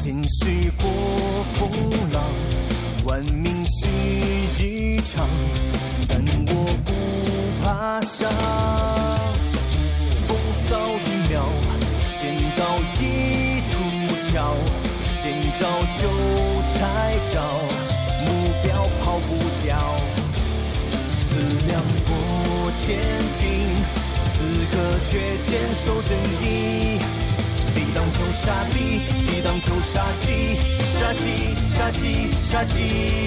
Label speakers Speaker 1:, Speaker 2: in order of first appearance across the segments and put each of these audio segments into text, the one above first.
Speaker 1: 今世或风浪，万民是一场，但我不怕伤。风骚一秒，剑刀一出鞘，见招就拆招，目标跑不掉。思量过前进，此刻却坚守正义。抵挡仇杀敌，激荡仇杀机，杀机杀机杀机。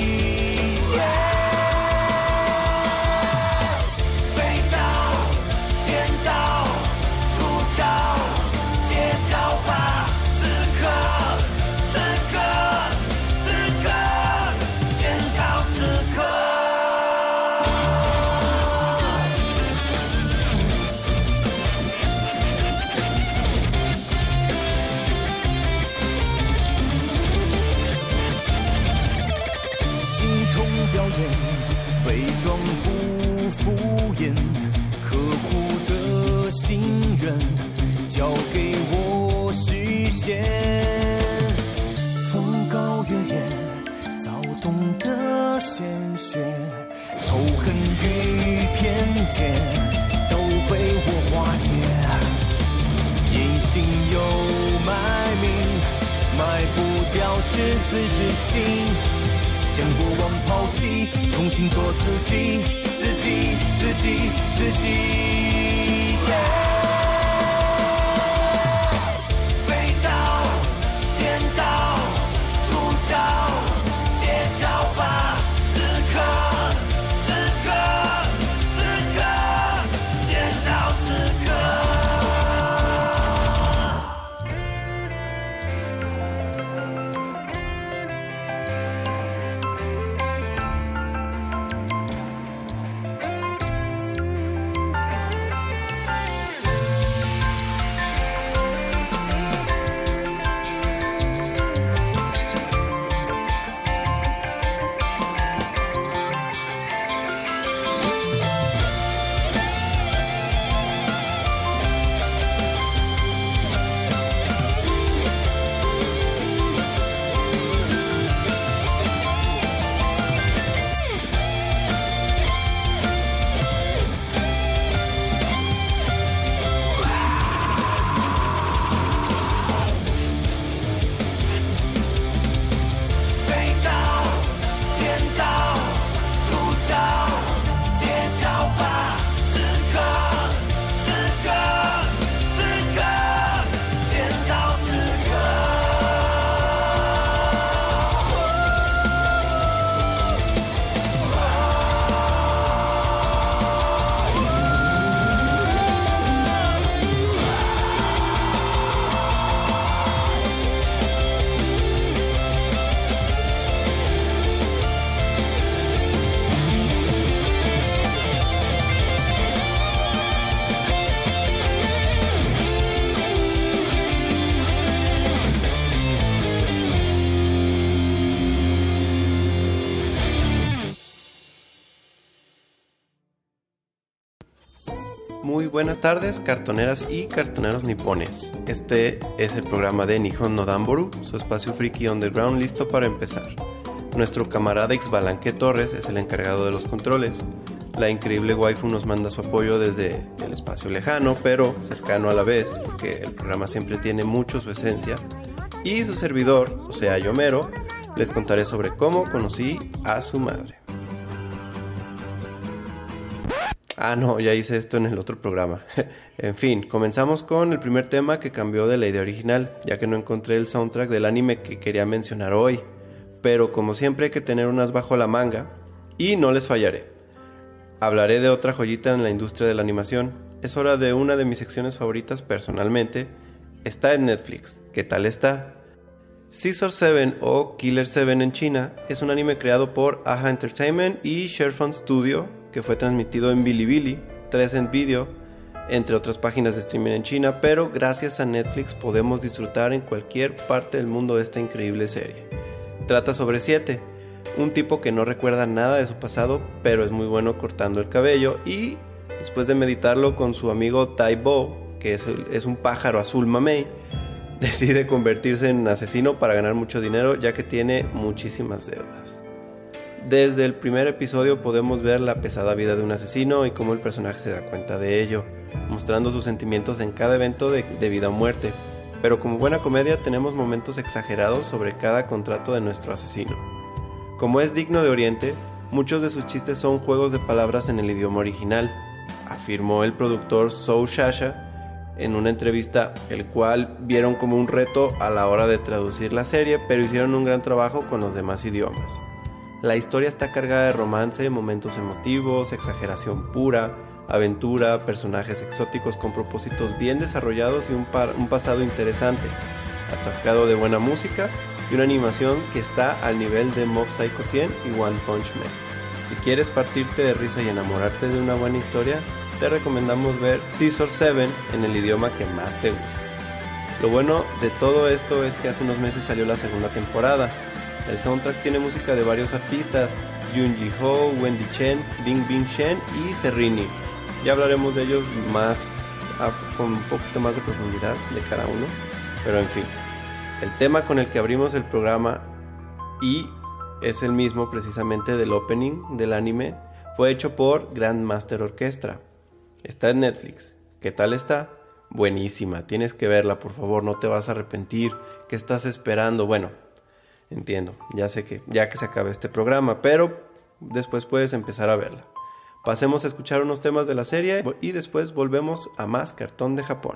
Speaker 1: 飞刀剑刀出招，接招吧，此刻此刻此刻，剑刀此刻。表演伪装不敷衍，客户的心愿交给我实现。风高月夜，躁动的鲜血，仇恨与偏见都被我化解。隐形又卖命，卖不掉赤子之心。将过往抛弃，重新做自己，自己，自己，自己。飞刀，剑刀，出招，接招吧，此刻，此刻，此刻，剑刀此刻。
Speaker 2: Muy buenas tardes, cartoneras y cartoneros nipones. Este es el programa de Nihon no Danboru, su espacio friki underground listo para empezar. Nuestro camarada Xbalanque Torres es el encargado de los controles. La increíble waifu nos manda su apoyo desde el espacio lejano, pero cercano a la vez, porque el programa siempre tiene mucho su esencia. Y su servidor, o sea, Yomero, les contaré sobre cómo conocí a su madre. Ah, no, ya hice esto en el otro programa. En fin, comenzamos con el primer tema que cambió de la idea original, ya que no encontré el soundtrack del anime que quería mencionar hoy. Pero como siempre hay que tener unas bajo la manga, y no les fallaré. Hablaré de otra joyita en la industria de la animación. Es hora de una de mis secciones favoritas personalmente. Está en Netflix. ¿Qué tal está? Scissor 7 o Killer 7 en China es un anime creado por Aha Entertainment y Sharefund Studio, que fue transmitido en Bilibili, Tencent Video, entre otras páginas de streaming en China, pero gracias a Netflix podemos disfrutar en cualquier parte del mundo de esta increíble serie. Trata sobre 7, un tipo que no recuerda nada de su pasado, pero es muy bueno cortando el cabello, y después de meditarlo con su amigo Tai Bo, que es un pájaro azul mamey, decide convertirse en asesino para ganar mucho dinero, ya que tiene muchísimas deudas. Desde el primer episodio podemos ver la pesada vida de un asesino y cómo el personaje se da cuenta de ello, mostrando sus sentimientos en cada evento de vida o muerte. Pero como buena comedia tenemos momentos exagerados sobre cada contrato de nuestro asesino. Como es digno de Oriente, muchos de sus chistes son juegos de palabras en el idioma original, afirmó el productor Zou Shasha en una entrevista, el cual vieron como un reto a la hora de traducir la serie, pero hicieron un gran trabajo con los demás idiomas. La historia está cargada de romance, momentos emotivos, exageración pura, aventura, personajes exóticos con propósitos bien desarrollados y un pasado interesante, atascado de buena música y una animación que está al nivel de Mob Psycho 100 y One Punch Man. Si quieres partirte de risa y enamorarte de una buena historia, te recomendamos ver Scissor 7 en el idioma que más te guste. Lo bueno de todo esto es que hace unos meses salió la segunda temporada. El soundtrack tiene música de varios artistas, Yoon Ji-ho, Wendy Chen, Bing Bing Shen y Serrini. Ya hablaremos de ellos con un poquito más de profundidad de cada uno, pero en fin. El tema con el que abrimos el programa, y es el mismo precisamente del opening del anime, fue hecho por Grandmaster Orchestra. Está en Netflix. ¿Qué tal está? Buenísima, tienes que verla, por favor, no te vas a arrepentir. ¿Qué estás esperando? Bueno, entiendo, ya sé que ya que se acabe este programa, pero después puedes empezar a verla. Pasemos a escuchar unos temas de la serie y después volvemos a más cartón de Japón.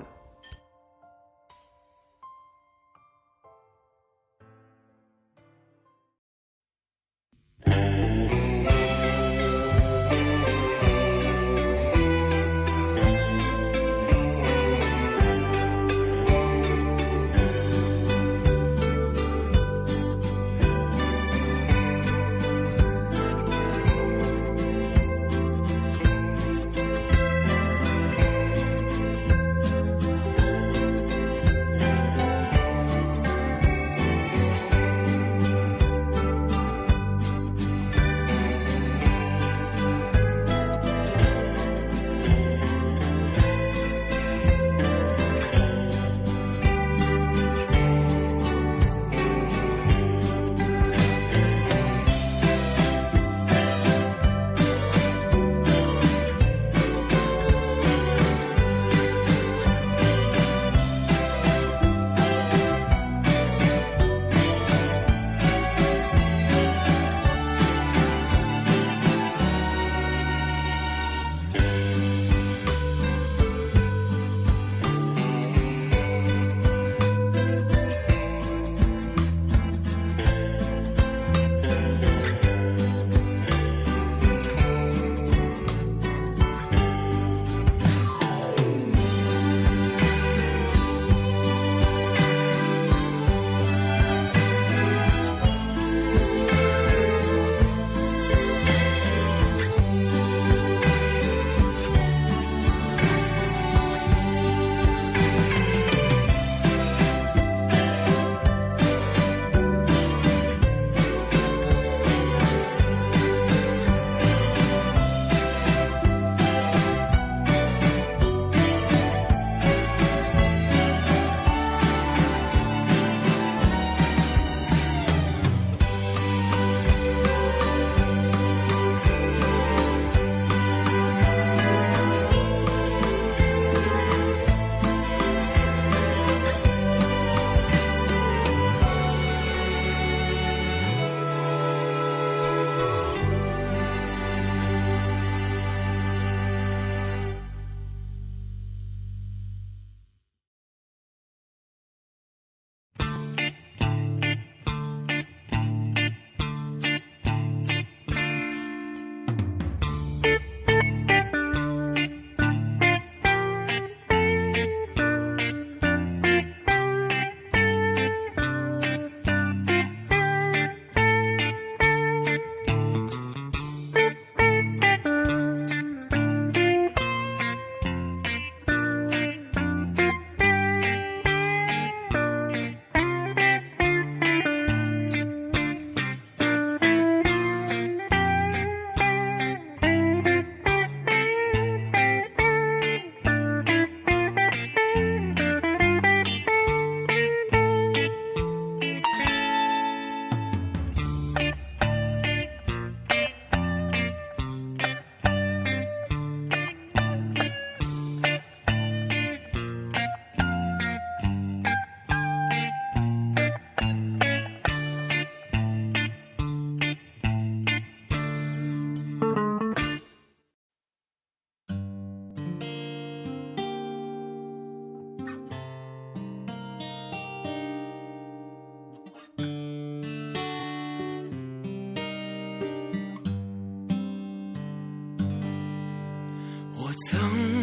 Speaker 1: 曾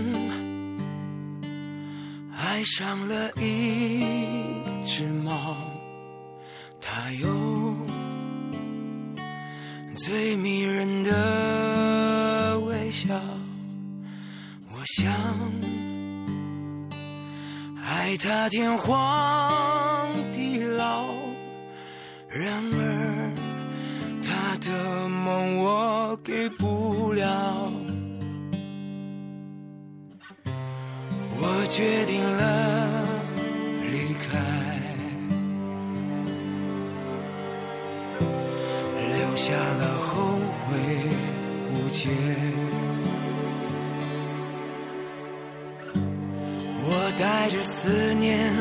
Speaker 1: 爱上了一只猫，它有最迷人的微笑。我想爱它天荒地老，然而它的梦我给不了。我决定了离开，留下了后悔无解。我带着思念，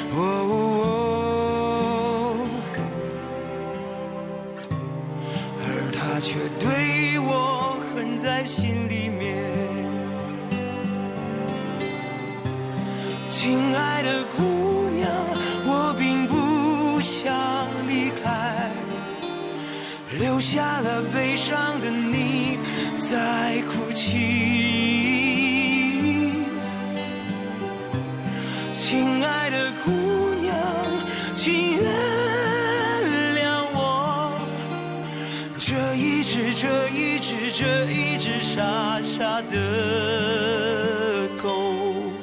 Speaker 1: 而他却对我恨在心里面。亲爱的姑娘，我并不想离开，留下了悲伤的你在哭泣。亲爱的姑娘，请原谅我，这一只傻傻的狗。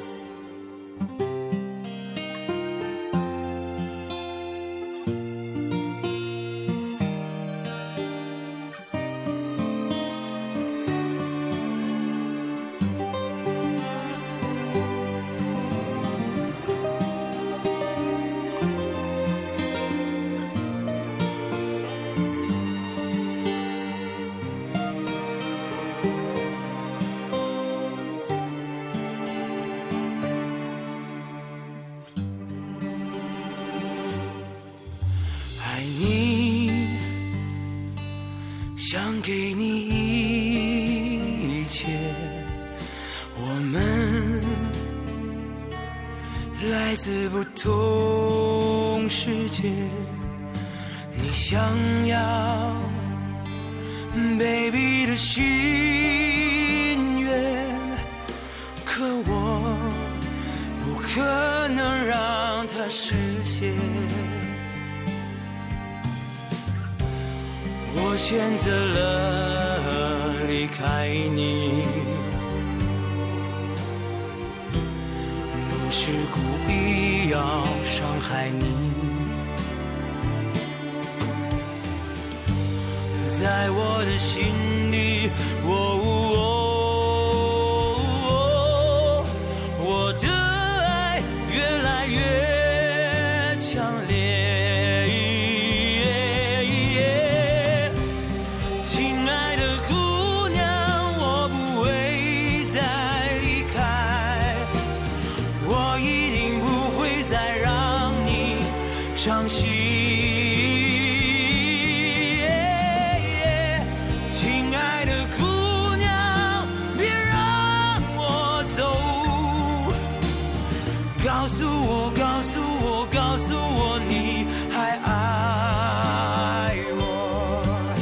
Speaker 1: 想给你一切，我们来自不同世界。你想要 baby 的心愿，可我不可能让它实现。我选择了离开你，不是故意要伤害你。在我的心里，我的爱越来越强烈。伤心，亲爱的姑娘，别让我走。告诉我，你还爱我。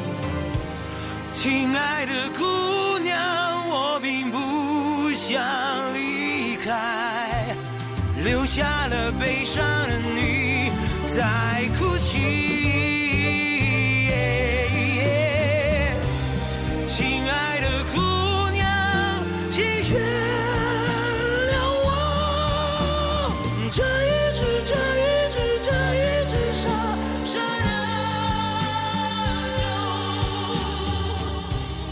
Speaker 1: 亲爱的姑娘，我并不想离开，留下了悲伤的你。在哭泣，亲爱的姑娘，请原谅我，这一只傻傻的狗。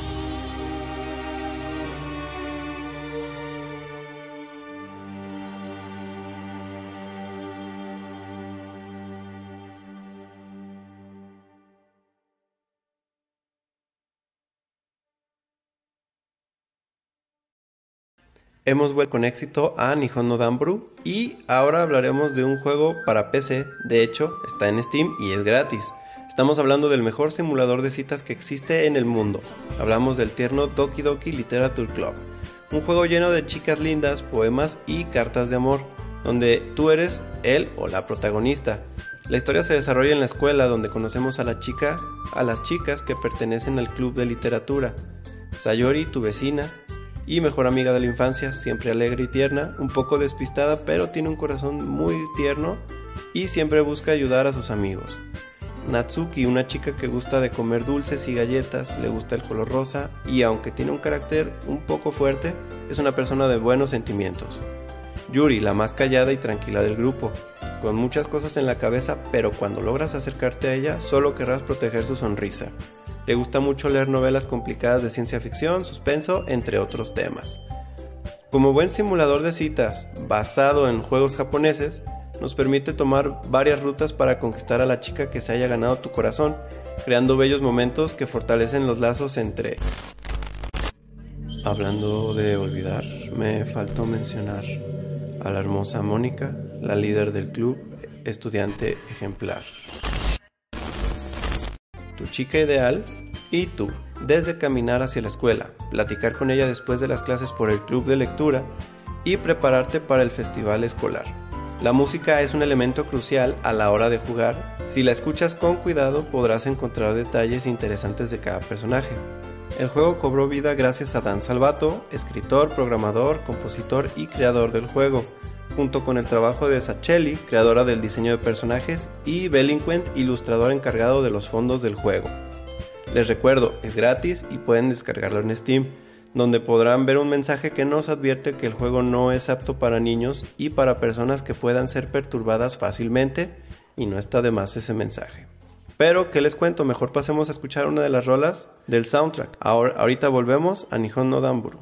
Speaker 2: Hemos vuelto con éxito a Nihon no Danburu y ahora hablaremos de un juego para PC. De hecho, está en Steam y es gratis. Estamos hablando del mejor simulador de citas que existe en el mundo. Hablamos del tierno Doki Doki Literature Club, un juego lleno de chicas lindas, poemas y cartas de amor, donde tú eres él o la protagonista. La historia se desarrolla en la escuela, donde conocemos a las chicas que pertenecen al club de literatura. Sayori, tu vecina, y mejor amiga de la infancia, siempre alegre y tierna, un poco despistada pero tiene un corazón muy tierno y siempre busca ayudar a sus amigos. Natsuki, una chica que gusta de comer dulces y galletas, le gusta el color rosa y aunque tiene un carácter un poco fuerte, es una persona de buenos sentimientos. Yuri, la más callada y tranquila del grupo, con muchas cosas en la cabeza, pero cuando logras acercarte a ella, solo querrás proteger su sonrisa. Le gusta mucho leer novelas complicadas de ciencia ficción, suspenso, entre otros temas. Como buen simulador de citas, basado en juegos japoneses, nos permite tomar varias rutas para conquistar a la chica que se haya ganado tu corazón, creando bellos momentos que fortalecen los lazos entre... Hablando de olvidar, me faltó mencionar a la hermosa Mónica, la líder del club, estudiante ejemplar. Tu chica ideal y tú, desde caminar hacia la escuela, platicar con ella después de las clases por el club de lectura y prepararte para el festival escolar. La música es un elemento crucial a la hora de jugar. Si la escuchas con cuidado podrás encontrar detalles interesantes de cada personaje. El juego cobró vida gracias a Dan Salvato, escritor, programador, compositor y creador del juego, junto con el trabajo de Sacheli, creadora del diseño de personajes, y Belinquent, ilustrador encargado de los fondos del juego. Les recuerdo, es gratis y pueden descargarlo en Steam, donde podrán ver un mensaje que nos advierte que el juego no es apto para niños y para personas que puedan ser perturbadas fácilmente, y no está de más ese mensaje. Pero, ¿qué les cuento? Mejor pasemos a escuchar una de las rolas del soundtrack. Ahorita volvemos a Nihon no Danburu.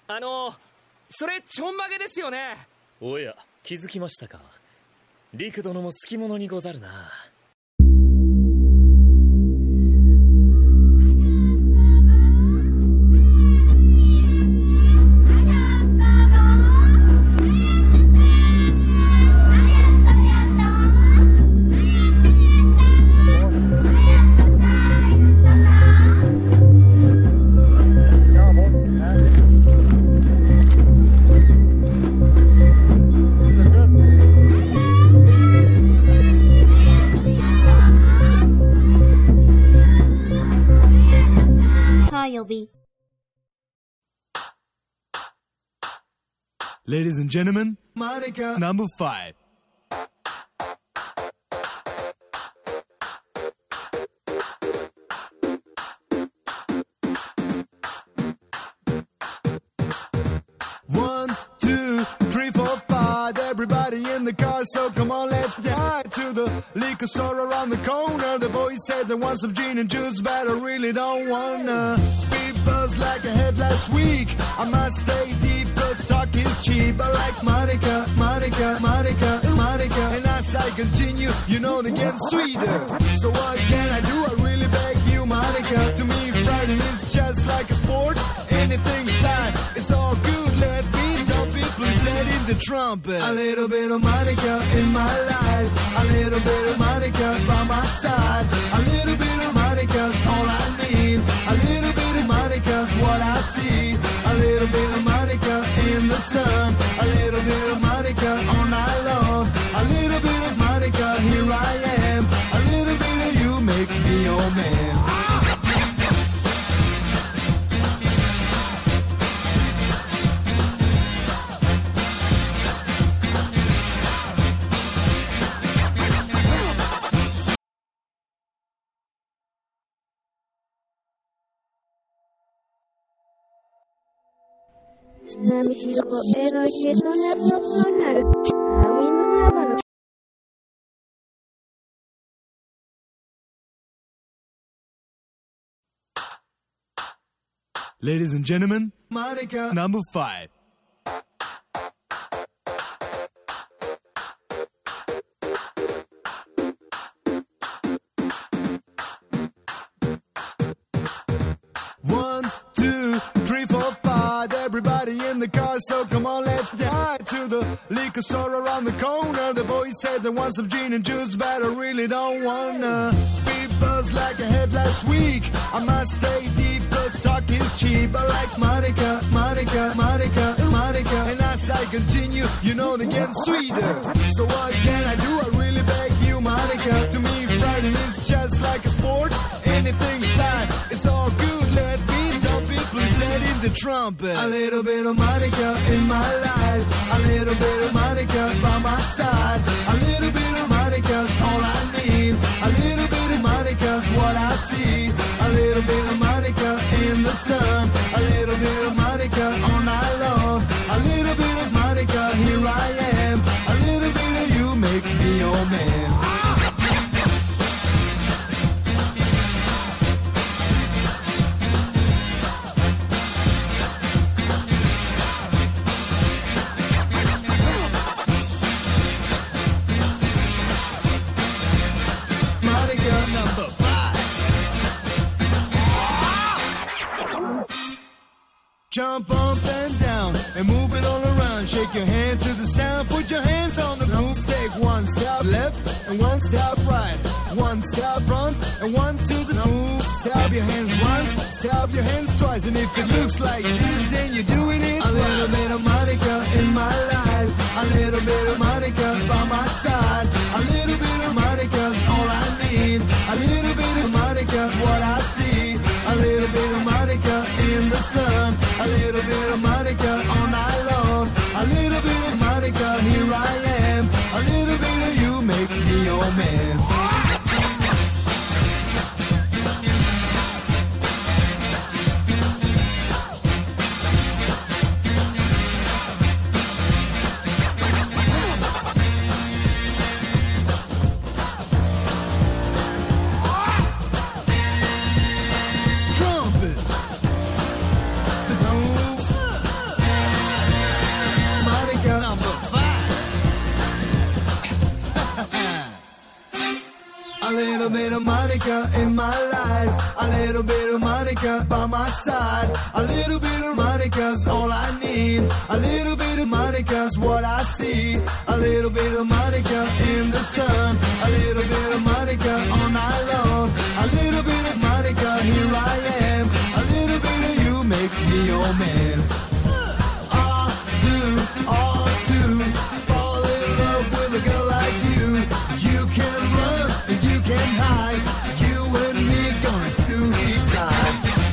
Speaker 3: それちょんまげですよね。
Speaker 4: おや、気づきましたか。陸殿も好き者にござるな。
Speaker 1: Ladies and gentlemen, Monica number 5. One, two, three, four, five. Everybody in the car, so come on, let's ride to the liquor store around the corner. The boy said they want some gin and juice, but I really don't wanna be buzzed like I had last week. I must stay deep, cause talk is cheap. I like Monica, Monica, Monica, Monica. And as I continue, you know they get sweeter. So what can I do? I really beg you, Monica. To me, fighting is just like a sport. Anything fine, it's all good. Let me tell people setting the trumpet. A little bit of Monica in my life. A little bit of Monica by my side. A little bit of Monica's all I need. A little bit of Monica's what I see. A little bit of Monica in the sun. A little bit of Monica all night long. A little bit of Monica, here I am. A little bit of you makes me your man. Ladies and gentlemen, Monica number 5. One, two, three, four, five. Everybody in the car, so come on, let's ride to the liquor store around the corner. The boy said they want some gin and juice, but I really don't wanna be buzzed like I had last week. I must stay deep, cause talk is cheap. I like Monica, Monica, Monica, Monica. And as I continue, you know they get sweeter. So what can I do? I really beg you, Monica. To me, fighting is just like a sport. Anything fine, it's all good. Let me tell people setting the trumpet. A little bit of Monica in my life. A little bit of Monica by my side. A little bit of Monica's all I need. A little bit of Monica's what I see. A little bit of Monica in the sun. A little bit of Monica all night long. A little bit of Monica, here I am. A little bit of you makes me your man. Jump up and down and move it all around. Shake your hand to the sound. Put your hands on the groove. Take one step left and one step right. One step front and one to the move. Stab your hands once, stab your hands twice. And if it looks like this, then you're doing it. A little bit of Monica in my life. A little bit of Monica by my side. A little bit of Monica's all I need. A little bit of Monica's what I see. A little bit of Monica in the sun. A little bit of Monica all night long. A little bit of Monica, here I am. A little bit of you makes me your man. Trumpet. The Monica in my life, a little bit of Monica by my side. A little bit of Monica's all I need. A little bit of Monica's what I see. A little bit of Monica in the sun. A little bit of Monica all night long. A little bit of Monica, here I am. A little bit of you makes me your man. I do fall in love with a girl like you. You can run and you can hide. You and me going to decide.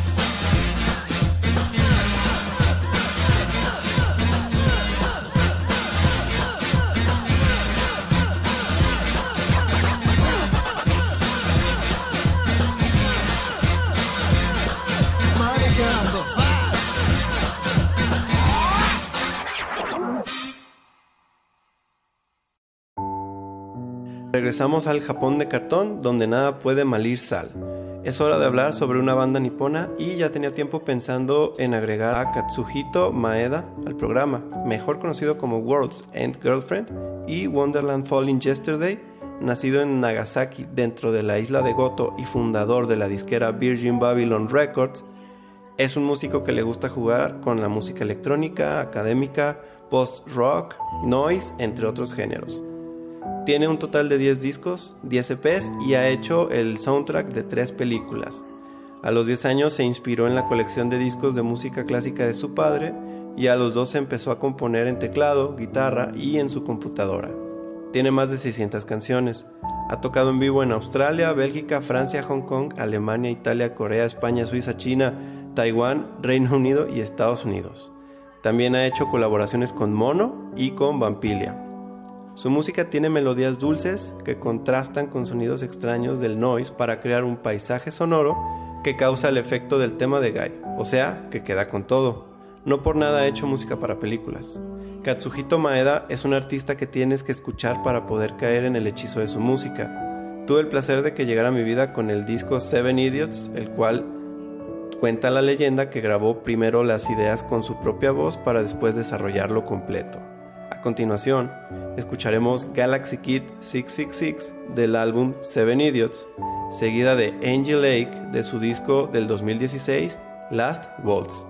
Speaker 2: Regresamos al Japón de cartón, donde nada puede malir sal. Es hora de hablar sobre una banda nipona y ya tenía tiempo pensando en agregar a Katsuhito Maeda al programa, mejor conocido como World's End Girlfriend y Wonderland Falling Yesterday, nacido en Nagasaki dentro de la isla de Goto y fundador de la disquera Virgin Babylon Records. Es un músico que le gusta jugar con la música electrónica, académica, post-rock, noise, entre otros géneros. Tiene un total de 10 discos, 10 EPs y ha hecho el soundtrack de 3 películas. A los 10 años se inspiró en la colección de discos de música clásica de su padre y a los 12 empezó a componer en teclado, guitarra y en su computadora. Tiene más de 600 canciones. Ha tocado en vivo en Australia, Bélgica, Francia, Hong Kong, Alemania, Italia, Corea, España, Suiza, China, Taiwán, Reino Unido y Estados Unidos. También ha hecho colaboraciones con Mono y con Vampilia. Su música tiene melodías dulces que contrastan con sonidos extraños del noise para crear un paisaje sonoro que causa el efecto del tema de Guy, o sea, que queda con todo. No por nada ha hecho música para películas. Katsuhito Maeda es un artista que tienes que escuchar para poder caer en el hechizo de su música. Tuve el placer de que llegara a mi vida con el disco Seven Idiots, el cual cuenta la leyenda que grabó primero las ideas con su propia voz para después desarrollarlo completo. A continuación, escucharemos Galaxy Kid 666 del álbum Seven Idiots, seguida de Angel Lake de su disco del 2016, Last Waltz.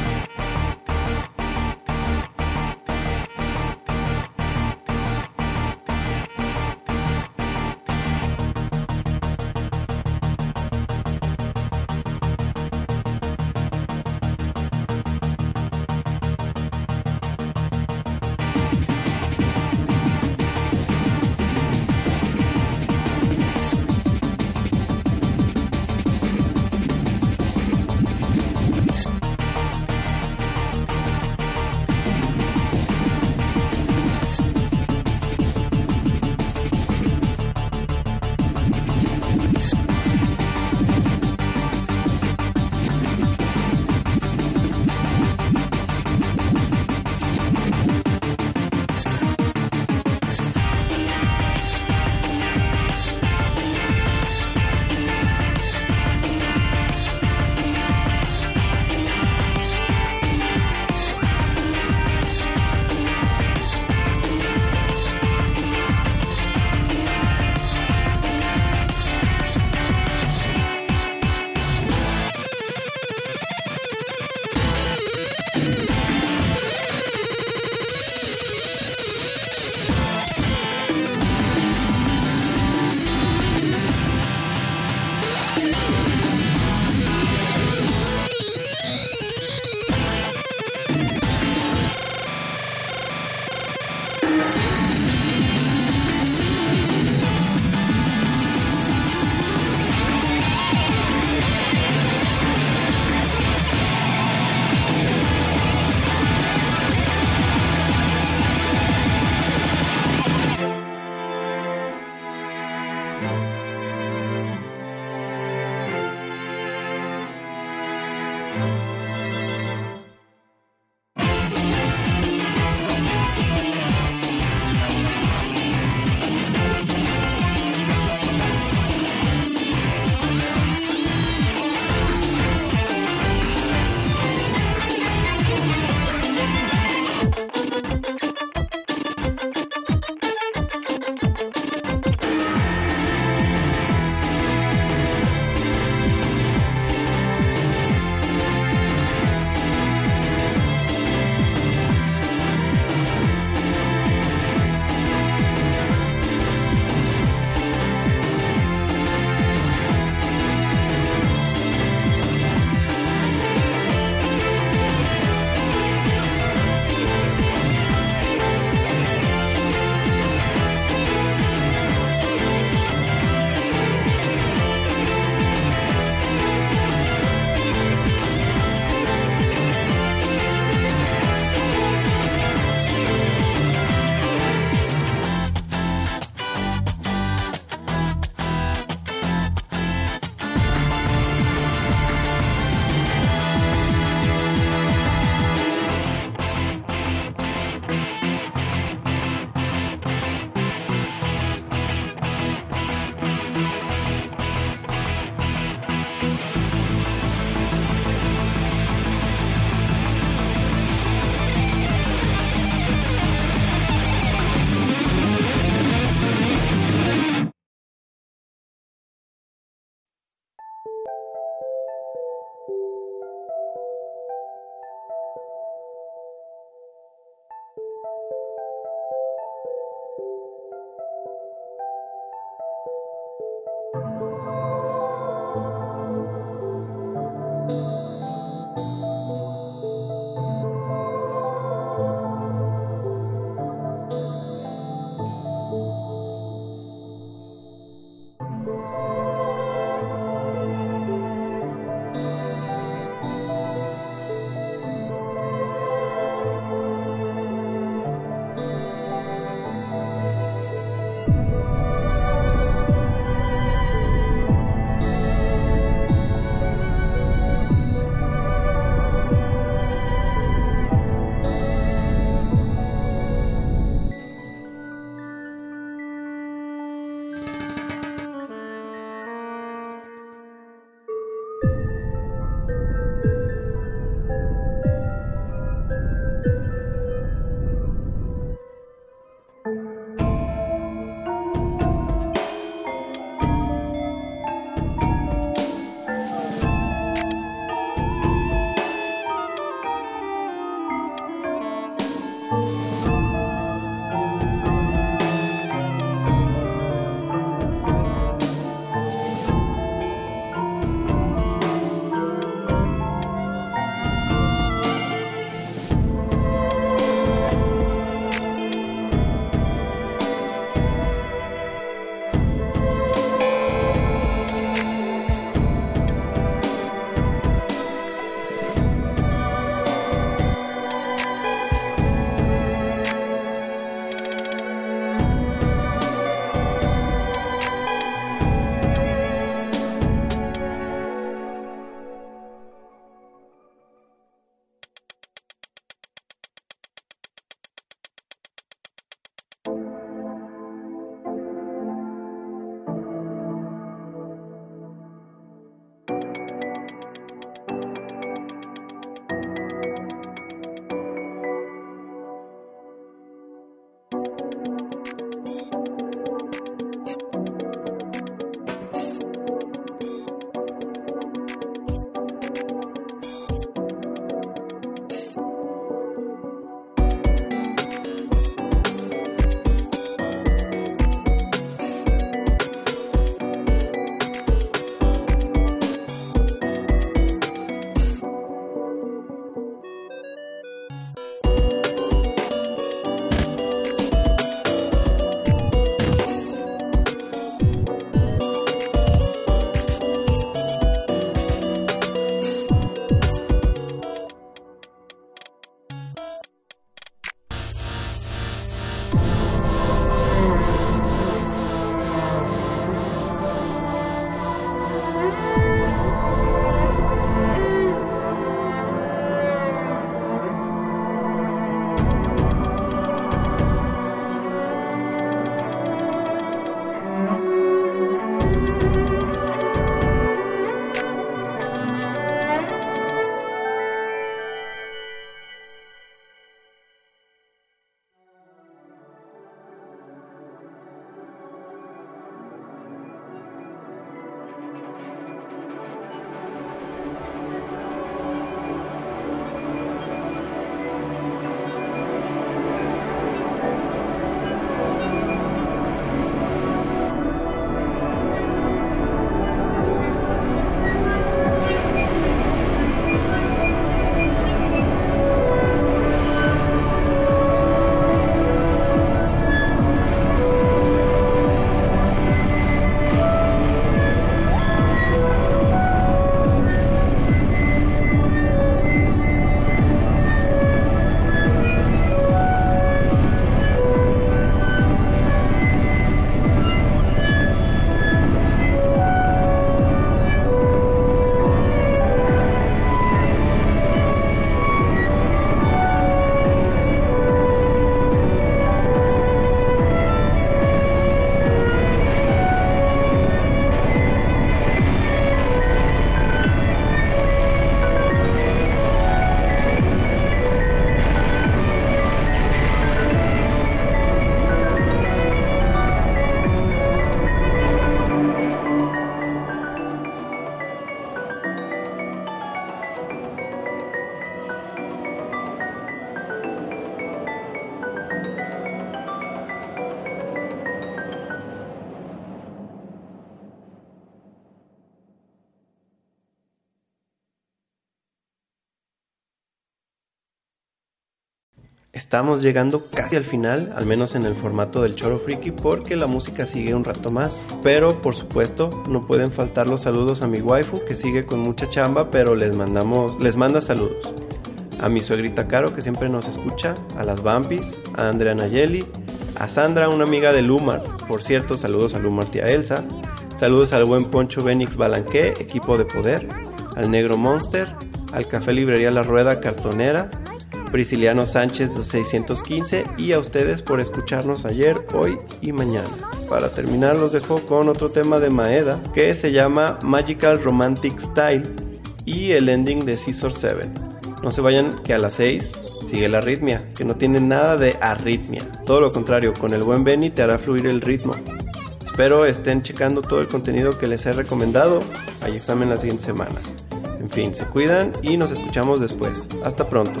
Speaker 2: Estamos llegando casi al final, al menos en el formato del Choro Friki, porque la música sigue un rato más. Pero por supuesto no pueden faltar los saludos a mi waifu, que sigue con mucha chamba, pero les manda saludos. A mi suegrita Caro, que siempre nos escucha, a las Vampis, a Andrea Nayeli, a Sandra, una amiga de Lumart. Por cierto, saludos a Lumart y a Elsa. Saludos al buen Poncho Benix Balanqué, equipo de poder, al Negro Monster, al Café Librería La Rueda Cartonera, Prisciliano Sánchez 615 y a ustedes por escucharnos ayer, hoy y mañana. Para terminar los dejo con otro tema de Maeda que se llama Magical Romantic Style y el ending de Scissor 7. No se vayan, que a las 6 sigue la arritmia, que no tiene nada de arritmia. Todo lo contrario, con el buen Benny te hará fluir el ritmo. Espero estén checando todo el contenido que les he recomendado. Hay examen la siguiente semana. En fin, se cuidan y nos escuchamos después. Hasta pronto.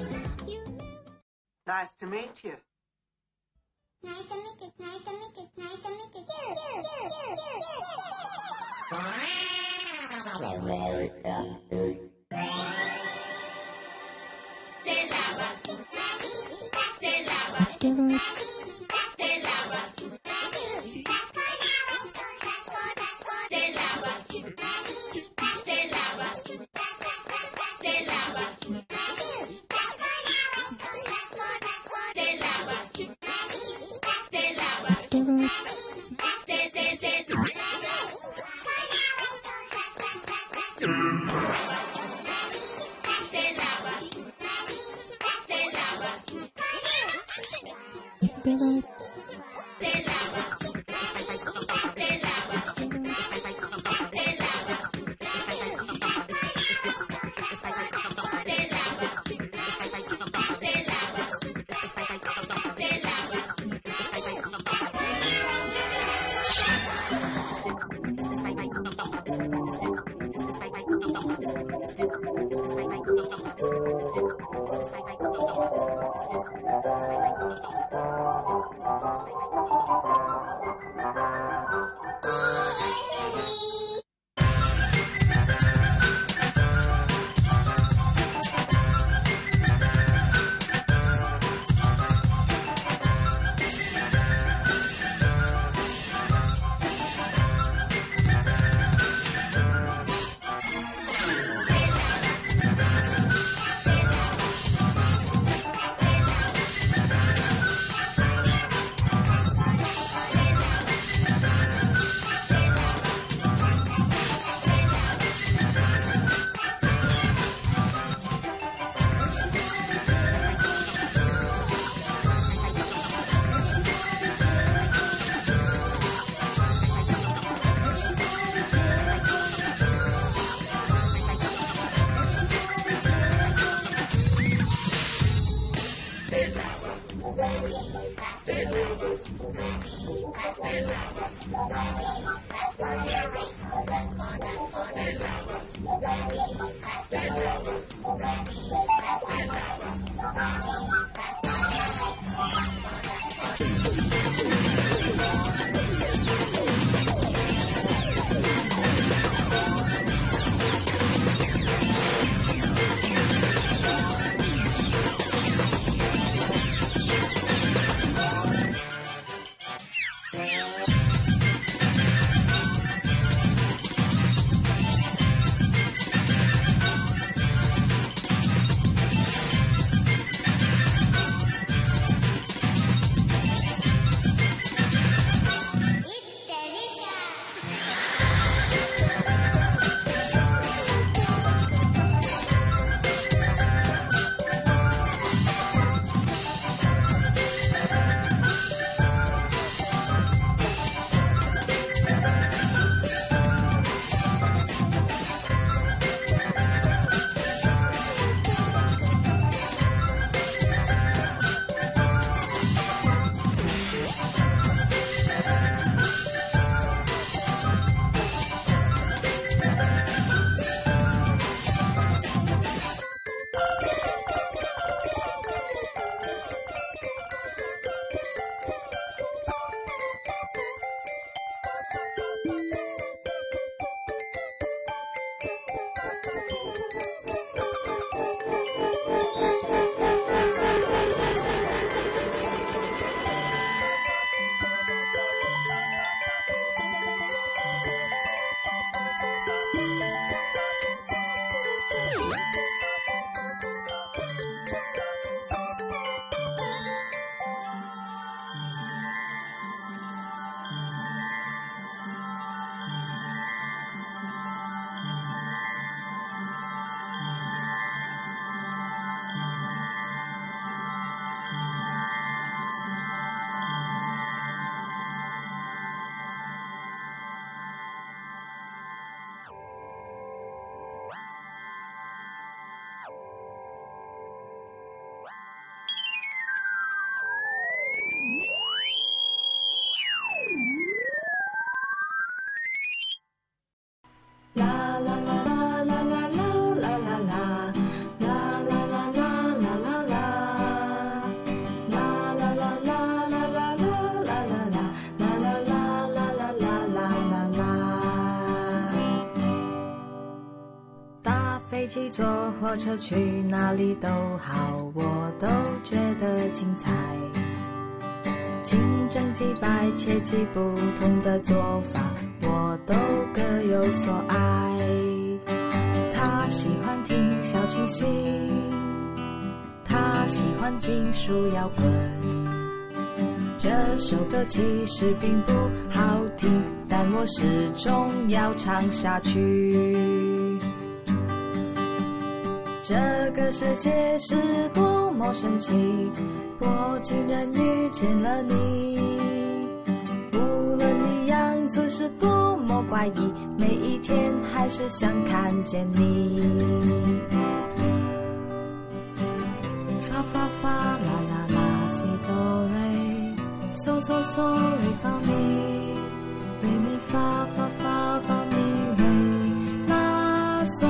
Speaker 5: Nice to meet you.
Speaker 6: Nice to meet you. Nice to meet you. Nice to meet you.
Speaker 5: 一起坐火车去哪里都好，我都觉得精彩。清蒸鸡白切鸡不同的做法，我都各有所爱。他喜欢听小清新，他喜欢金属摇滚。这首歌其实并不好听，但我始终要唱下去。这个世界是多么神奇，我竟然遇见了你。无论你样子是多么怪异，每一天还是想看见你。发发发啦啦啦西哆瑞，嗦嗦嗦瑞发咪，瑞咪发发发发咪瑞啦嗦。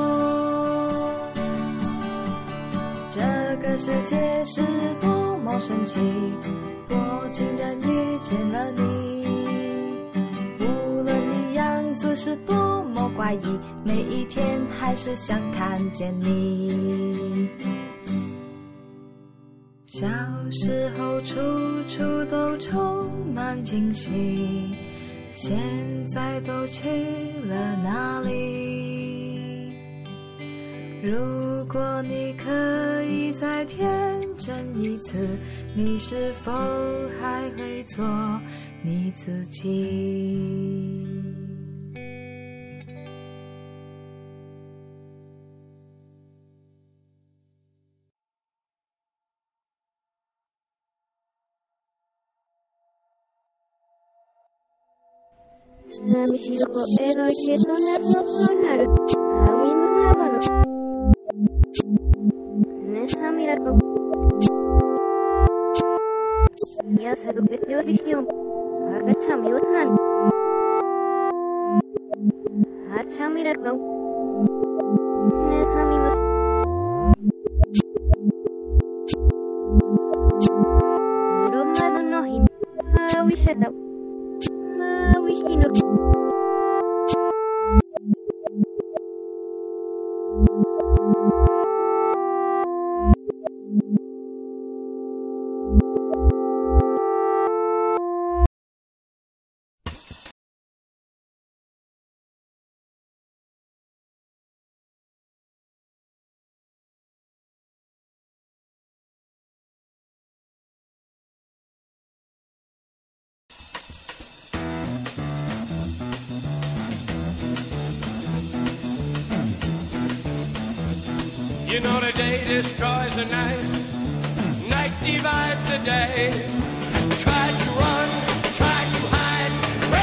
Speaker 5: 这个世界是多么神奇，我竟然遇见了你。无论你样子是多么怪异，每一天还是想看见你。小时候处处都充满惊喜，现在都去了哪里？如果你可以再天真一次，你是否还会做你自己？
Speaker 6: 寂しい声のけどななるハミムナバのネサミラコやさどべておりしよあがちゃみおたんあちゃみらこネサミムスうろまどのひあウィシャタWishinu.
Speaker 3: You know the day destroys the night, night divides the day. Try to run